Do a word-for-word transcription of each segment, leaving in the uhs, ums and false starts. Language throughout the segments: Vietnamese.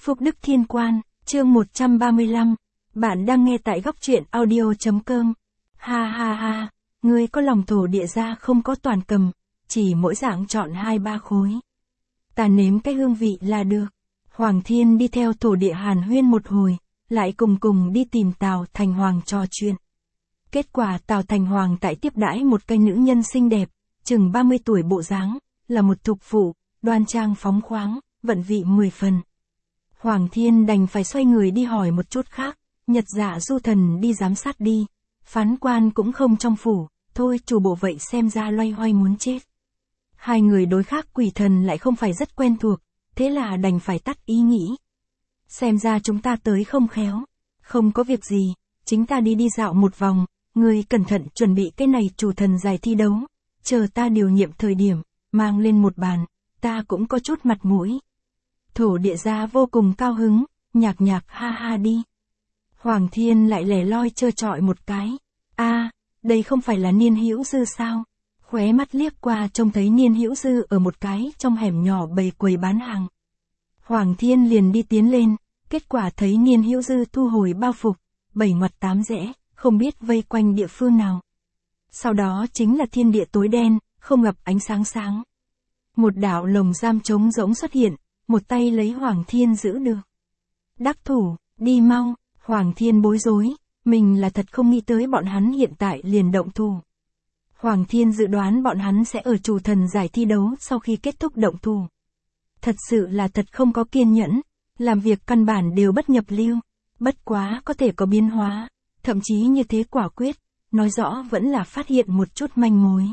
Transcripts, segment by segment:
Phúc Đức Thiên Quan, chương một trăm ba mươi lăm. Bạn đang nghe tại góc truyện audio.com. Ha ha ha, ngươi có lòng thổ địa ra không có toàn cầm, chỉ mỗi dạng chọn hai ba khối. Ta nếm cái hương vị là được. Hoàng Thiên đi theo thổ địa hàn huyên một hồi, lại cùng cùng đi tìm Tào Thành Hoàng trò chuyện. Kết quả Tào Thành Hoàng tại tiếp đãi một cái nữ nhân xinh đẹp, chừng ba mươi tuổi bộ dáng, là một thục phụ, đoan trang phóng khoáng, vận vị mười phần. Hoàng Thiên đành phải xoay người đi hỏi một chút khác, Nhật Dạ Du Thần đi giám sát đi, phán quan cũng không trong phủ, thôi chủ bộ vậy xem ra loay hoay muốn chết. Hai người đối khác quỷ thần lại không phải rất quen thuộc, thế là đành phải tắt ý nghĩ. Xem ra chúng ta tới không khéo, không có việc gì, chính ta đi đi dạo một vòng, người cẩn thận chuẩn bị cái này chủ thần giải thi đấu, chờ ta điều nhiệm thời điểm, mang lên một bàn, ta cũng có chút mặt mũi. Thổ địa gia vô cùng cao hứng, nhạc nhạc ha ha đi. Hoàng Thiên lại lẻ loi trơ trọi một cái. A, à, đây không phải là Niên Hữu Dư sao? Khóe mắt liếc qua trông thấy Niên Hữu Dư ở một cái trong hẻm nhỏ bày quầy bán hàng. Hoàng Thiên liền đi tiến lên, kết quả thấy Niên Hữu Dư thu hồi bao phục, bảy ngoặt tám rẽ, không biết vây quanh địa phương nào. Sau đó chính là thiên địa tối đen, không gặp ánh sáng sáng. Một đạo lồng giam trống rỗng xuất hiện, một tay lấy Hoàng Thiên giữ được. Đắc thủ, đi mau, Hoàng Thiên bối rối, mình là thật không nghĩ tới bọn hắn hiện tại liền động thủ. Hoàng Thiên dự đoán bọn hắn sẽ ở chủ thần giải thi đấu sau khi kết thúc động thủ. Thật sự là thật không có kiên nhẫn, làm việc căn bản đều bất nhập lưu, bất quá có thể có biến hóa, thậm chí như thế quả quyết, nói rõ vẫn là phát hiện một chút manh mối.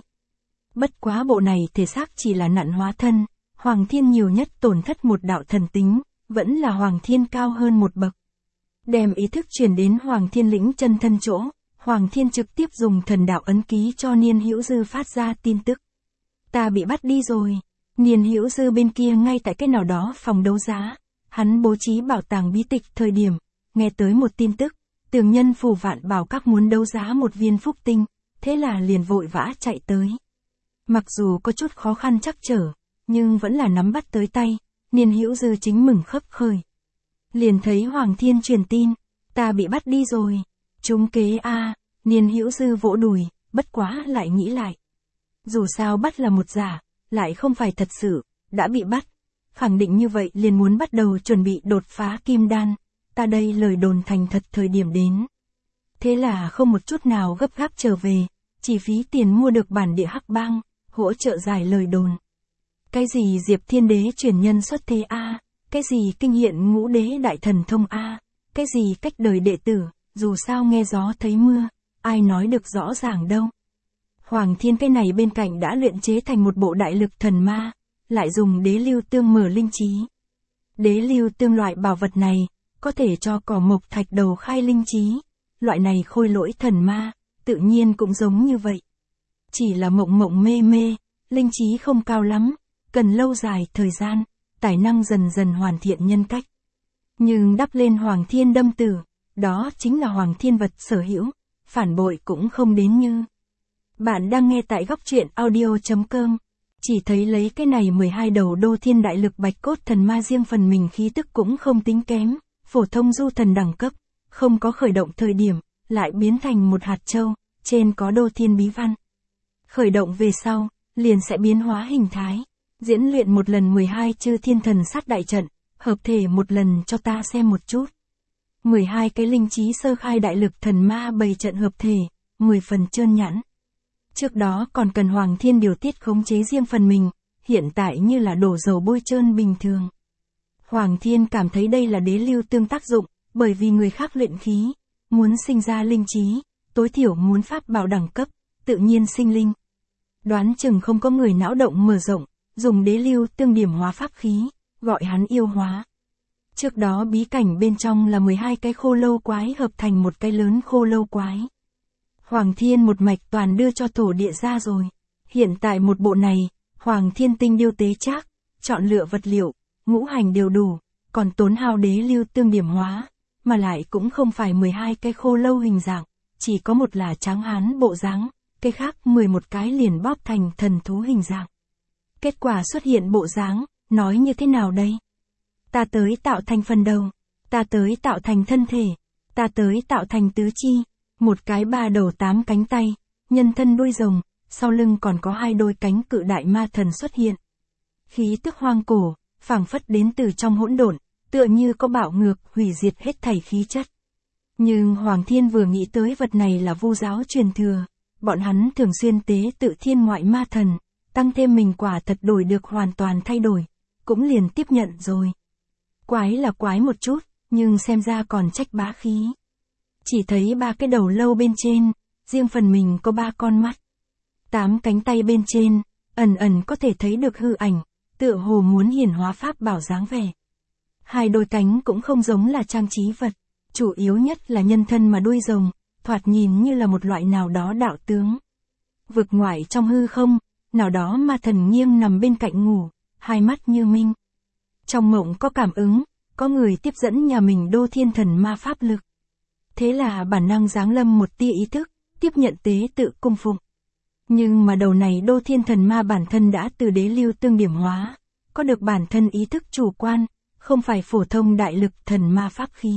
Bất quá bộ này thể xác chỉ là nạn hóa thân, Hoàng Thiên nhiều nhất tổn thất một đạo thần tính, vẫn là Hoàng Thiên cao hơn một bậc. Đem ý thức truyền đến Hoàng Thiên lĩnh chân thân chỗ, Hoàng Thiên trực tiếp dùng thần đạo ấn ký cho Niên Hữu Dư phát ra tin tức. Ta bị bắt đi rồi. Niên Hữu Dư bên kia ngay tại cái nào đó phòng đấu giá, hắn bố trí bảo tàng bí tịch thời điểm, nghe tới một tin tức, tường nhân phù vạn bảo các muốn đấu giá một viên phúc tinh, thế là liền vội vã chạy tới. Mặc dù có chút khó khăn trắc trở, nhưng vẫn là nắm bắt tới tay, Niên Hữu Dư chính mừng khấp khởi. Liền thấy Hoàng Thiên truyền tin, ta bị bắt đi rồi. Trúng kế a, à, Niên Hữu Dư vỗ đùi, bất quá lại nghĩ lại. Dù sao bắt là một giả, lại không phải thật sự, đã bị bắt. Khẳng định như vậy liền muốn bắt đầu chuẩn bị đột phá kim đan, ta đây lời đồn thành thật thời điểm đến. Thế là không một chút nào gấp gáp trở về, chỉ phí tiền mua được bản địa hắc bang, hỗ trợ giải lời đồn. Cái gì Diệp Thiên Đế truyền nhân xuất thế a, à? Cái gì kinh hiện ngũ đế đại thần thông a, à? Cái gì cách đời đệ tử, dù sao nghe gió thấy mưa, ai nói được rõ ràng đâu. Hoàng Thiên cái này bên cạnh đã luyện chế thành một bộ đại lực thần ma, lại dùng đế lưu tương mở linh trí. Đế lưu tương loại bảo vật này, có thể cho cỏ mộc thạch đầu khai linh trí, loại này khôi lỗi thần ma, tự nhiên cũng giống như vậy. Chỉ là mộng mộng mê mê, linh trí không cao lắm, cần lâu dài thời gian, tài năng dần dần hoàn thiện nhân cách. Nhưng đắp lên Hoàng Thiên đâm tử, đó chính là Hoàng Thiên vật sở hữu, phản bội cũng không đến như. Bạn đang nghe tại góc truyện audio.com, chỉ thấy lấy cái này mười hai đầu đô thiên đại lực bạch cốt thần ma riêng phần mình khí tức cũng không tính kém, phổ thông du thần đẳng cấp, không có khởi động thời điểm, lại biến thành một hạt châu, trên có đô thiên bí văn. Khởi động về sau, liền sẽ biến hóa hình thái, diễn luyện một lần mười hai chư thiên thần sát đại trận, hợp thể một lần cho ta xem một chút. mười hai cái linh trí sơ khai đại lực thần ma bày trận hợp thể, mười phần trơn nhẵn. Trước đó còn cần Hoàng Thiên điều tiết khống chế riêng phần mình, hiện tại như là đổ dầu bôi trơn bình thường. Hoàng Thiên cảm thấy đây là đế lưu tương tác dụng, bởi vì người khác luyện khí, muốn sinh ra linh trí, tối thiểu muốn pháp bảo đẳng cấp, tự nhiên sinh linh. Đoán chừng không có người não động mở rộng, dùng đế lưu tương điểm hóa pháp khí, gọi hắn yêu hóa. Trước đó bí cảnh bên trong là mười hai cái khô lâu quái hợp thành một cái lớn khô lâu quái. Hoàng Thiên một mạch toàn đưa cho thổ địa ra rồi. Hiện tại một bộ này, Hoàng Thiên tinh điêu tế trác, chọn lựa vật liệu, ngũ hành đều đủ, còn tốn hao đế lưu tương điểm hóa, mà lại cũng không phải mười hai cái khô lâu hình dạng, chỉ có một là tráng hán bộ dáng, cái khác mười một cái liền bóp thành thần thú hình dạng. Kết quả xuất hiện bộ dáng, nói như thế nào đây? ta tới tạo thành phần đầu, ta tới tạo thành thân thể, ta tới tạo thành tứ chi, một cái ba đầu tám cánh tay, nhân thân đuôi rồng, sau lưng còn có hai đôi cánh cự đại ma thần xuất hiện. Khí tức hoang cổ, phảng phất đến từ trong hỗn độn, tựa như có bạo ngược, hủy diệt hết thảy khí chất. Nhưng Hoàng Thiên vừa nghĩ tới vật này là vu giáo truyền thừa, bọn hắn thường xuyên tế tự thiên ngoại ma thần, tăng thêm mình quả thật đổi được hoàn toàn thay đổi, cũng liền tiếp nhận rồi. Quái là quái một chút, nhưng xem ra còn trách bá khí. Chỉ thấy ba cái đầu lâu bên trên, riêng phần mình có ba con mắt. Tám cánh tay bên trên, ẩn ẩn có thể thấy được hư ảnh, tựa hồ muốn hiển hóa pháp bảo dáng vẻ. Hai đôi cánh cũng không giống là trang trí vật, chủ yếu nhất là nhân thân mà đuôi rồng, thoạt nhìn như là một loại nào đó đạo tướng. Vực ngoại trong hư không, nào đó ma thần nghiêng nằm bên cạnh ngủ, hai mắt như minh. Trong mộng có cảm ứng, có người tiếp dẫn nhà mình đô thiên thần ma pháp lực. Thế là bản năng giáng lâm một tia ý thức, tiếp nhận tế tự cung phụng. Nhưng mà đầu này đô thiên thần ma bản thân đã từ đế lưu tương điểm hóa, có được bản thân ý thức chủ quan, không phải phổ thông đại lực thần ma pháp khí.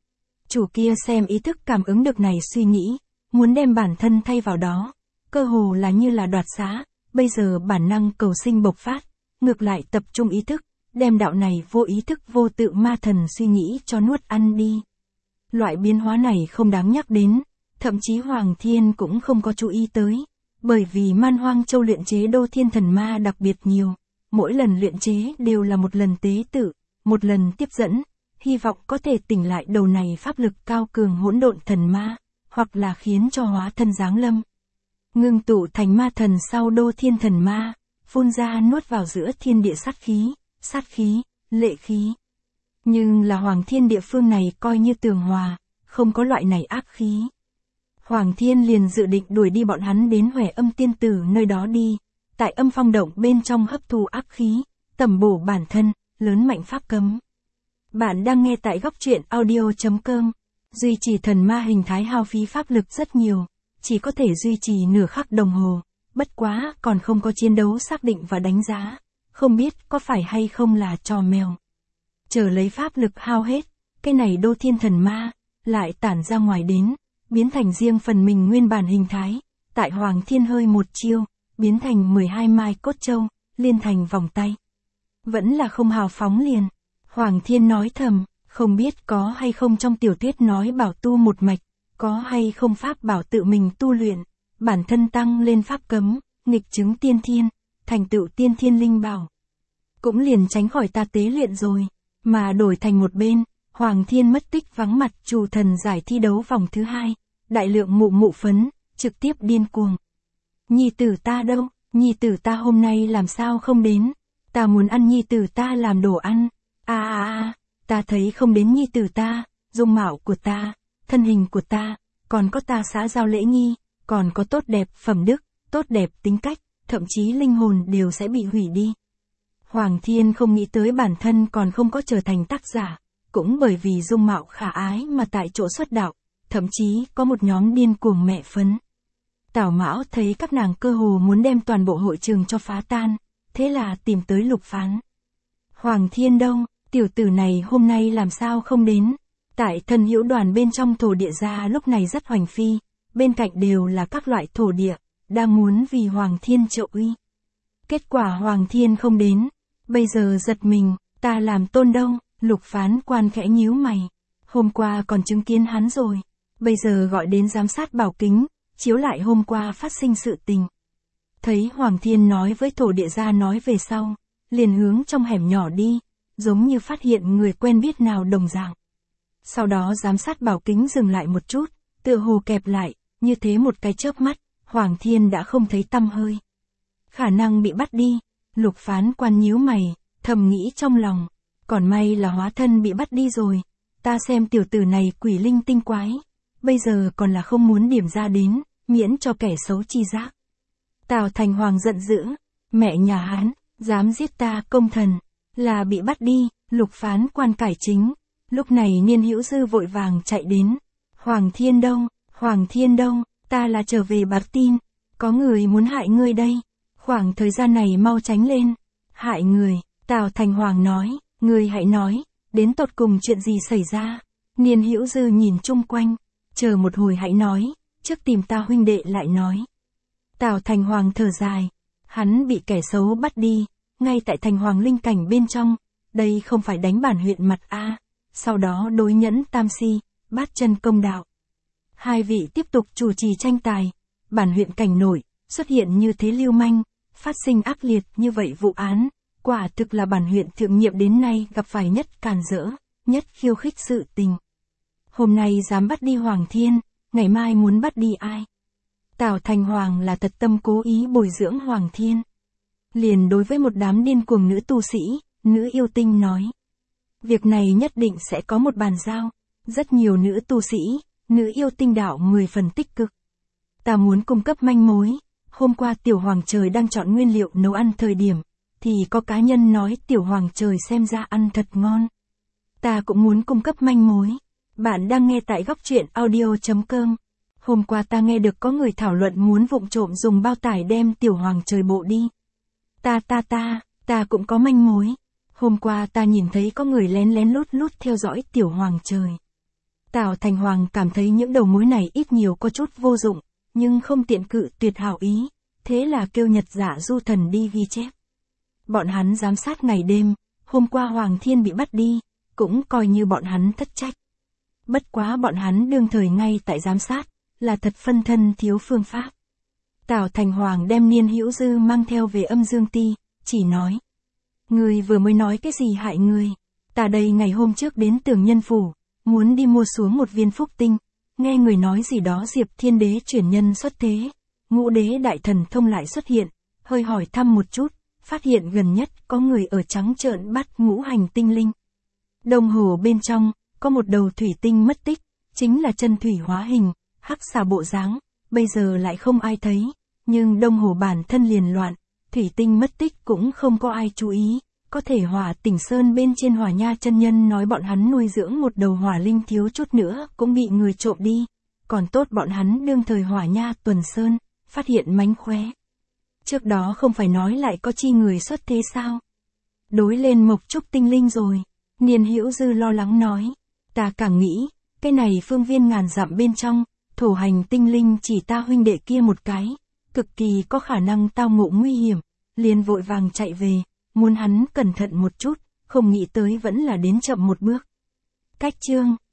Chủ kia xem ý thức cảm ứng được này suy nghĩ, muốn đem bản thân thay vào đó, cơ hồ là như là đoạt xá, bây giờ bản năng cầu sinh bộc phát, ngược lại tập trung ý thức, đem đạo này vô ý thức vô tự ma thần suy nghĩ cho nuốt ăn đi. Loại biến hóa này không đáng nhắc đến, thậm chí Hoàng Thiên cũng không có chú ý tới, bởi vì Man Hoang Châu luyện chế đô thiên thần ma đặc biệt nhiều, mỗi lần luyện chế đều là một lần tế tự, một lần tiếp dẫn, hy vọng có thể tỉnh lại đầu này pháp lực cao cường hỗn độn thần ma, hoặc là khiến cho hóa thân giáng lâm. Ngưng tụ thành ma thần sau đô thiên thần ma, phun ra nuốt vào giữa thiên địa sát khí, sát khí, lệ khí. Nhưng là Hoàng Thiên địa phương này coi như tường hòa, không có loại này ác khí. Hoàng Thiên liền dự định đuổi đi bọn hắn đến Huệ Âm Tiên Tử nơi đó đi, tại âm phong động bên trong hấp thu ác khí, tẩm bổ bản thân, lớn mạnh pháp cấm. Bạn đang nghe tại góc truyện audio chấm com. Duy trì thần ma hình thái hao phí pháp lực rất nhiều, chỉ có thể duy trì nửa khắc đồng hồ, bất quá còn không có chiến đấu xác định và đánh giá, không biết có phải hay không là trò mèo. Chờ lấy pháp lực hao hết, cái này đô thiên thần ma, lại tản ra ngoài đến, biến thành riêng phần mình nguyên bản hình thái, tại Hoàng Thiên hơi một chiêu, biến thành mười hai mai cốt châu, liên thành vòng tay. Vẫn là không hào phóng liền. Hoàng Thiên nói thầm, không biết có hay không trong tiểu thuyết nói bảo tu một mạch, có hay không pháp bảo tự mình tu luyện, bản thân tăng lên pháp cấm, nghịch chứng tiên thiên, thành tựu tiên thiên linh bảo. Cũng liền tránh khỏi ta tế luyện rồi, mà đổi thành một bên, Hoàng Thiên mất tích vắng mặt chủ thần giải thi đấu vòng thứ hai, đại lượng mụ mụ phấn, trực tiếp điên cuồng. Nhi tử ta đâu, nhi tử ta hôm nay làm sao không đến, ta muốn ăn nhi tử ta làm đồ ăn. À à à, ta thấy không đến nhi tử ta, dung mạo của ta, thân hình của ta, còn có ta xã giao lễ nghi, còn có tốt đẹp phẩm đức, tốt đẹp tính cách, thậm chí linh hồn đều sẽ bị hủy đi. Hoàng Thiên không nghĩ tới bản thân còn không có trở thành tác giả, cũng bởi vì dung mạo khả ái mà tại chỗ xuất đạo, thậm chí có một nhóm điên cuồng mẹ phấn. Tào Mão thấy các nàng cơ hồ muốn đem toàn bộ hội trường cho phá tan, thế là tìm tới Lục Phán. Hoàng Thiên đâu? Tiểu tử này hôm nay làm sao không đến? Tại thần hữu đoàn bên trong thổ địa gia lúc này rất hoành phi, bên cạnh đều là các loại thổ địa, đang muốn vì Hoàng Thiên trợ uy. Kết quả Hoàng Thiên không đến, bây giờ giật mình, ta làm tôn đâu? Lục Phán quan khẽ nhíu mày, hôm qua còn chứng kiến hắn rồi, bây giờ gọi đến giám sát bảo kính, chiếu lại hôm qua phát sinh sự tình. Thấy Hoàng Thiên nói với thổ địa gia nói về sau, liền hướng trong hẻm nhỏ đi, giống như phát hiện người quen biết nào đồng dạng. Sau đó giám sát bảo kính dừng lại một chút, tựa hồ kẹp lại, như thế một cái chớp mắt, Hoàng Thiên đã không thấy tăm hơi. Khả năng bị bắt đi, Lục Phán quan nhíu mày, thầm nghĩ trong lòng, còn may là hóa thân bị bắt đi rồi, ta xem tiểu tử này quỷ linh tinh quái, bây giờ còn là không muốn điểm ra đến, miễn cho kẻ xấu chi giác. Tào Thành Hoàng giận dữ, mẹ nhà hắn, dám giết ta công thần, là bị bắt đi. Lục Phán quan cải chính, lúc này Niên Hữu Dư vội vàng chạy đến. Hoàng Thiên đâu, Hoàng Thiên đâu, ta là trở về bạc tin, có người muốn hại ngươi đây, khoảng thời gian này mau tránh lên. Hại người, Tào Thành Hoàng nói, Ngươi hãy nói, đến tột cùng chuyện gì xảy ra? Niên Hữu Dư nhìn chung quanh, chờ một hồi hãy nói, trước tìm ta huynh đệ lại nói. Tào Thành Hoàng thở dài, hắn bị kẻ xấu bắt đi, ngay tại Thành Hoàng linh cảnh bên trong, đây không phải đánh bản huyện mặt a, sau đó đối nhẫn tam si, bát chân công đạo. Hai vị tiếp tục chủ trì tranh tài, bản huyện cảnh nổi, xuất hiện như thế lưu manh, phát sinh ác liệt như vậy vụ án, quả thực là bản huyện thượng nhiệm đến nay gặp phải nhất càn rỡ, nhất khiêu khích sự tình. Hôm nay dám bắt đi Hoàng Thiên, ngày mai muốn bắt đi ai? Tào Thành Hoàng là thật tâm cố ý bồi dưỡng Hoàng Thiên. Liền đối với một đám điên cuồng nữ tu sĩ, nữ yêu tinh nói. Việc này nhất định sẽ có một bàn giao, rất nhiều nữ tu sĩ, nữ yêu tinh đạo mười phần tích cực. Ta muốn cung cấp manh mối, hôm qua Tiểu Hoàng Trời đang chọn nguyên liệu nấu ăn thời điểm, thì có cá nhân nói Tiểu Hoàng Trời xem ra ăn thật ngon. Ta cũng muốn cung cấp manh mối. Bạn đang nghe tại góc truyện audio chấm com. Hôm qua ta nghe được có người thảo luận muốn vụng trộm dùng bao tải đem Tiểu Hoàng Trời bộ đi. Ta ta ta, ta cũng có manh mối. Hôm qua ta nhìn thấy có người lén lén lút lút theo dõi Tiểu Hoàng Trời. Tào Thành Hoàng cảm thấy những đầu mối này ít nhiều có chút vô dụng, nhưng không tiện cự tuyệt hảo ý, thế là kêu Nhật Dạ Du Thần đi ghi chép. Bọn hắn giám sát ngày đêm, hôm qua Hoàng Thiên bị bắt đi, cũng coi như bọn hắn thất trách. Bất quá bọn hắn đương thời ngay tại giám sát, là thật phân thân thiếu phương pháp. Tào Thành Hoàng đem Niên Hữu Dư mang theo về Âm Dương Ti, chỉ nói. Ngươi vừa mới nói cái gì hại ngươi? Ta đây ngày hôm trước đến Tường Nhân Phủ, muốn đi mua xuống một viên phúc tinh, nghe người nói gì đó Diệp Thiên Đế chuyển nhân xuất thế, Ngũ Đế Đại Thần Thông lại xuất hiện, hơi hỏi thăm một chút, phát hiện gần nhất có người ở trắng trợn bắt ngũ hành tinh linh. Đồng hồ bên trong, có một đầu thủy tinh mất tích, chính là chân thủy hóa hình, hắc xà bộ dáng, bây giờ lại không ai thấy, nhưng đồng hồ bản thân liền loạn, thủy tinh mất tích cũng không có ai chú ý, có thể Hỏa Tỉnh Sơn bên trên Hỏa Nha chân nhân nói bọn hắn nuôi dưỡng một đầu hỏa linh thiếu chút nữa cũng bị người trộm đi, còn tốt bọn hắn đương thời Hỏa Nha tuần sơn, phát hiện mánh khóe. Trước đó không phải nói lại có chi người xuất thế sao? Đối lên Mộc Trúc tinh linh rồi, Niên Hữu Dư lo lắng nói, ta càng nghĩ, cái này phương viên ngàn dặm bên trong, thổ hành tinh linh chỉ ta huynh đệ kia một cái, cực kỳ có khả năng tao ngộ nguy hiểm, liền vội vàng chạy về, muốn hắn cẩn thận một chút, không nghĩ tới vẫn là đến chậm một bước. Cách chương